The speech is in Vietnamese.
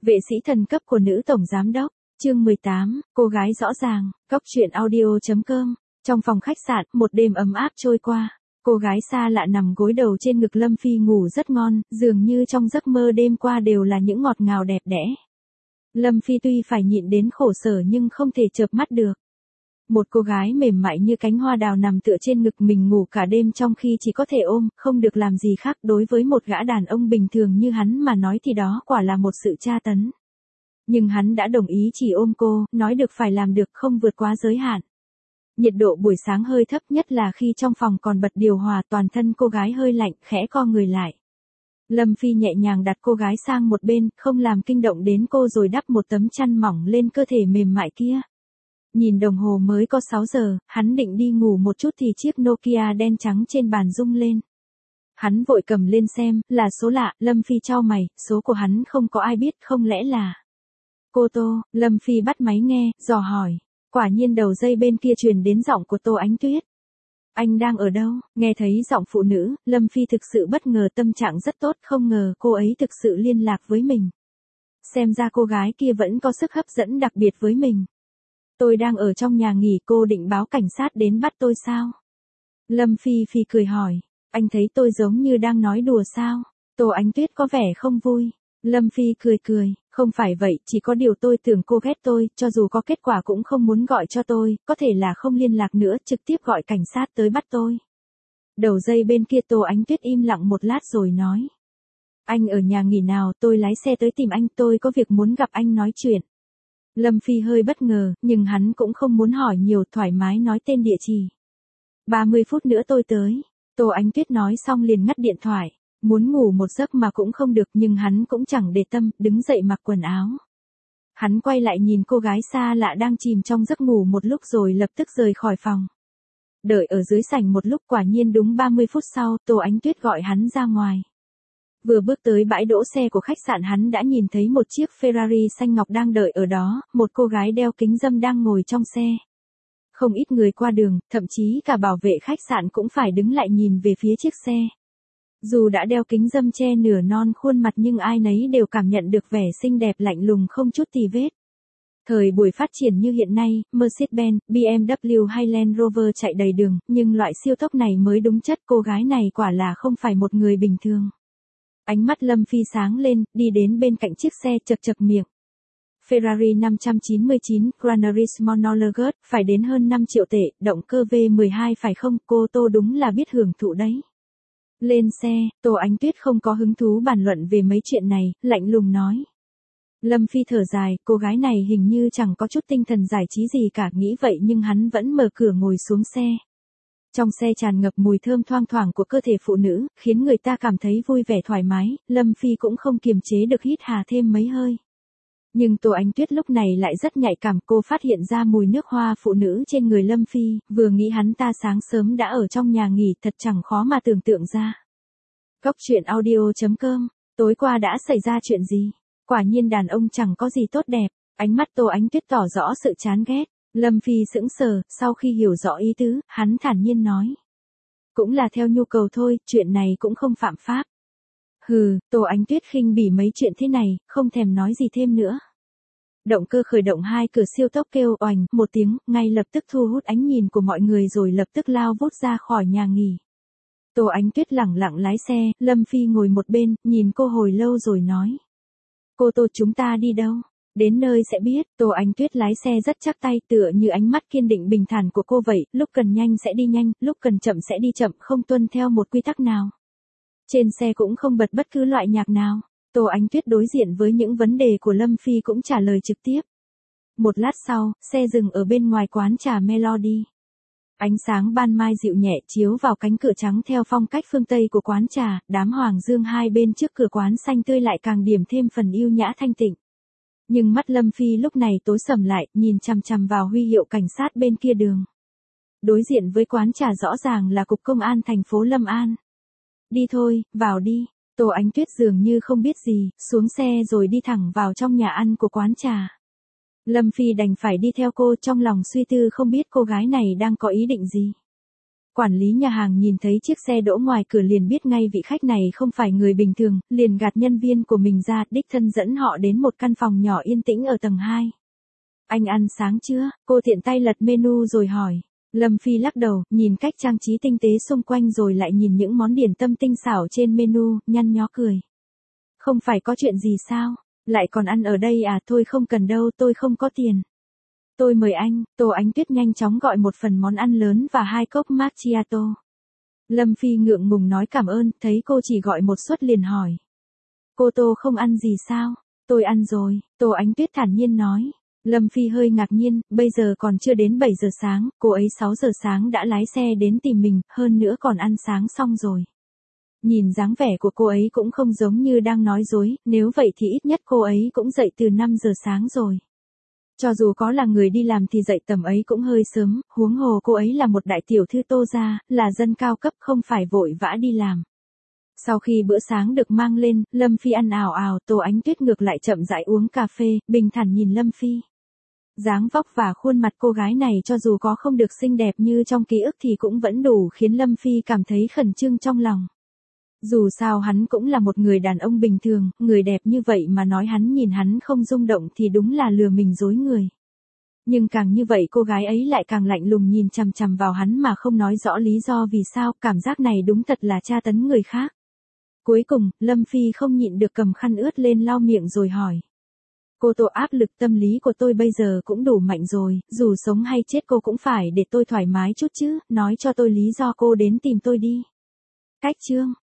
Vệ sĩ thần cấp của nữ tổng giám đốc, chương 18, cô gái rõ ràng, Cóc truyện audio.com. Trong phòng khách sạn, một đêm ấm áp trôi qua. Cô gái xa lạ nằm gối đầu trên ngực Lâm Phi ngủ rất ngon, dường như trong giấc mơ đêm qua đều là những ngọt ngào đẹp đẽ. Lâm Phi tuy phải nhịn đến khổ sở nhưng không thể chợp mắt được. Một cô gái mềm mại như cánh hoa đào nằm tựa trên ngực mình ngủ cả đêm trong khi chỉ có thể ôm, không được làm gì khác. Đối với một gã đàn ông bình thường như hắn mà nói thì đó quả là một sự tra tấn. Nhưng hắn đã đồng ý chỉ ôm cô, nói được phải làm được, không vượt quá giới hạn. Nhiệt độ buổi sáng hơi thấp, nhất là khi trong phòng còn bật điều hòa, toàn thân cô gái hơi lạnh, khẽ co người lại. Lâm Phi nhẹ nhàng đặt cô gái sang một bên, không làm kinh động đến cô rồi đắp một tấm chăn mỏng lên cơ thể mềm mại kia. Nhìn đồng hồ mới có 6 giờ, hắn định đi ngủ một chút thì chiếc Nokia đen trắng trên bàn rung lên. Hắn vội cầm lên xem, là số lạ. Lâm Phi chau mày, số của hắn không có ai biết, không lẽ là cô Tô. Lâm Phi bắt máy nghe, dò hỏi. Quả nhiên đầu dây bên kia truyền đến giọng của Tô Ánh Tuyết. Anh đang ở đâu? Nghe thấy giọng phụ nữ, Lâm Phi thực sự bất ngờ, tâm trạng rất tốt, không ngờ cô ấy thực sự liên lạc với mình. Xem ra cô gái kia vẫn có sức hấp dẫn đặc biệt với mình. Tôi đang ở trong nhà nghỉ, cô định báo cảnh sát đến bắt tôi sao? Lâm Phi cười hỏi. Anh thấy tôi giống như đang nói đùa sao? Tô Ánh Tuyết có vẻ không vui. Lâm Phi cười, không phải vậy, chỉ có điều tôi tưởng cô ghét tôi, cho dù có kết quả cũng không muốn gọi cho tôi, có thể là không liên lạc nữa, trực tiếp gọi cảnh sát tới bắt tôi. Đầu dây bên kia Tô Ánh Tuyết im lặng một lát rồi nói. Anh ở nhà nghỉ nào, tôi lái xe tới tìm anh, tôi có việc muốn gặp anh nói chuyện. Lâm Phi hơi bất ngờ, nhưng hắn cũng không muốn hỏi nhiều, thoải mái nói tên địa chỉ. 30 phút nữa tôi tới. Tô Ánh Tuyết nói xong liền ngắt điện thoại. Muốn ngủ một giấc mà cũng không được, nhưng hắn cũng chẳng để tâm, đứng dậy mặc quần áo. Hắn quay lại nhìn cô gái xa lạ đang chìm trong giấc ngủ một lúc rồi lập tức rời khỏi phòng. Đợi ở dưới sảnh một lúc, quả nhiên đúng 30 phút sau, Tô Ánh Tuyết gọi hắn ra ngoài. Vừa bước tới bãi đỗ xe của khách sạn, hắn đã nhìn thấy một chiếc Ferrari xanh ngọc đang đợi ở đó, một cô gái đeo kính râm đang ngồi trong xe. Không ít người qua đường, thậm chí cả bảo vệ khách sạn cũng phải đứng lại nhìn về phía chiếc xe. Dù đã đeo kính râm che nửa non khuôn mặt nhưng ai nấy đều cảm nhận được vẻ xinh đẹp lạnh lùng không chút tì vết. Thời buổi phát triển như hiện nay, Mercedes-Benz, BMW hay Land Rover chạy đầy đường, nhưng loại siêu tốc này mới đúng chất. Cô gái này quả là không phải một người bình thường. Ánh mắt Lâm Phi sáng lên, đi đến bên cạnh chiếc xe, chật miệng. Ferrari 599 Gran Turismo, phải đến hơn 5 triệu tệ, động cơ V12 phải không? Cô Tô đúng là biết hưởng thụ đấy. Lên xe, Tô Ánh Tuyết không có hứng thú bàn luận về mấy chuyện này, lạnh lùng nói. Lâm Phi thở dài, cô gái này hình như chẳng có chút tinh thần giải trí gì cả, nghĩ vậy nhưng hắn vẫn mở cửa ngồi xuống xe. Trong xe tràn ngập mùi thơm thoang thoảng của cơ thể phụ nữ, khiến người ta cảm thấy vui vẻ thoải mái. Lâm Phi cũng không kiềm chế được hít hà thêm mấy hơi. Nhưng Tô Ánh Tuyết lúc này lại rất nhạy cảm, cô phát hiện ra mùi nước hoa phụ nữ trên người Lâm Phi, vừa nghĩ hắn ta sáng sớm đã ở trong nhà nghỉ, thật chẳng khó mà tưởng tượng ra. Cóc truyện audio.com, tối qua đã xảy ra chuyện gì? Quả nhiên đàn ông chẳng có gì tốt đẹp. Ánh mắt Tô Ánh Tuyết tỏ rõ sự chán ghét. Lâm Phi sững sờ, sau khi hiểu rõ ý tứ, hắn thản nhiên nói. Cũng là theo nhu cầu thôi, chuyện này cũng không phạm pháp. Hừ, Tô Ánh Tuyết khinh bỉ mấy chuyện thế này, không thèm nói gì thêm nữa. Động cơ khởi động, hai cửa siêu tốc kêu oành một tiếng, ngay lập tức thu hút ánh nhìn của mọi người rồi lập tức lao vút ra khỏi nhà nghỉ. Tô Ánh Tuyết lẳng lặng lái xe, Lâm Phi ngồi một bên, nhìn cô hồi lâu rồi nói. Cô Tô, chúng ta đi đâu? Đến nơi sẽ biết. Tô Ánh Tuyết lái xe rất chắc tay, tựa như ánh mắt kiên định bình thản của cô vậy, lúc cần nhanh sẽ đi nhanh, lúc cần chậm sẽ đi chậm, không tuân theo một quy tắc nào. Trên xe cũng không bật bất cứ loại nhạc nào. Tô Ánh Tuyết đối diện với những vấn đề của Lâm Phi cũng trả lời trực tiếp. Một lát sau, xe dừng ở bên ngoài quán trà Melody. Ánh sáng ban mai dịu nhẹ chiếu vào cánh cửa trắng theo phong cách phương Tây của quán trà, đám hoàng dương hai bên trước cửa quán xanh tươi lại càng điểm thêm phần yêu nhã thanh tịnh. Nhưng mắt Lâm Phi lúc này tối sầm lại, nhìn chằm chằm vào huy hiệu cảnh sát bên kia đường. Đối diện với quán trà rõ ràng là cục công an thành phố Lâm An. Đi thôi, vào đi. Tô Ánh Tuyết dường như không biết gì, xuống xe rồi đi thẳng vào trong nhà ăn của quán trà. Lâm Phi đành phải đi theo cô, trong lòng suy tư không biết cô gái này đang có ý định gì. Quản lý nhà hàng nhìn thấy chiếc xe đỗ ngoài cửa liền biết ngay vị khách này không phải người bình thường, liền gạt nhân viên của mình ra, đích thân dẫn họ đến một căn phòng nhỏ yên tĩnh ở tầng 2. Anh ăn sáng chưa? Cô tiện tay lật menu rồi hỏi. Lâm Phi lắc đầu, nhìn cách trang trí tinh tế xung quanh rồi lại nhìn những món điểm tâm tinh xảo trên menu, nhăn nhó cười. Không phải có chuyện gì sao? Lại còn ăn ở đây à? Thôi không cần đâu, tôi không có tiền. Tôi mời anh. Tô Ánh Tuyết nhanh chóng gọi một phần món ăn lớn và 2 cốc macchiato. Lâm Phi ngượng ngùng nói cảm ơn, thấy cô chỉ gọi một suất liền hỏi. Cô Tô không ăn gì sao? Tôi ăn rồi, Tô Ánh Tuyết thản nhiên nói. Lâm Phi hơi ngạc nhiên, bây giờ còn chưa đến 7 giờ sáng, cô ấy 6 giờ sáng đã lái xe đến tìm mình, hơn nữa còn ăn sáng xong rồi. Nhìn dáng vẻ của cô ấy cũng không giống như đang nói dối, nếu vậy thì ít nhất cô ấy cũng dậy từ 5 giờ sáng rồi. Cho dù có là người đi làm thì dậy tầm ấy cũng hơi sớm, huống hồ cô ấy là một đại tiểu thư Tô gia, là dân cao cấp không phải vội vã đi làm. Sau khi bữa sáng được mang lên, Lâm Phi ăn ào ào, Tô Ánh Tuyết ngược lại chậm rãi uống cà phê, bình thản nhìn Lâm Phi. Dáng vóc và khuôn mặt cô gái này cho dù có không được xinh đẹp như trong ký ức thì cũng vẫn đủ khiến Lâm Phi cảm thấy khẩn trương trong lòng. Dù sao hắn cũng là một người đàn ông bình thường, người đẹp như vậy mà nói hắn nhìn hắn không rung động thì đúng là lừa mình dối người. Nhưng càng như vậy cô gái ấy lại càng lạnh lùng nhìn chằm chằm vào hắn mà không nói rõ lý do vì sao, cảm giác này đúng thật là tra tấn người khác. Cuối cùng, Lâm Phi không nhịn được cầm khăn ướt lên lau miệng rồi hỏi. Cô Tô, áp lực tâm lý của tôi bây giờ cũng đủ mạnh rồi, dù sống hay chết cô cũng phải để tôi thoải mái chút chứ, nói cho tôi lý do cô đến tìm tôi đi. Cách chương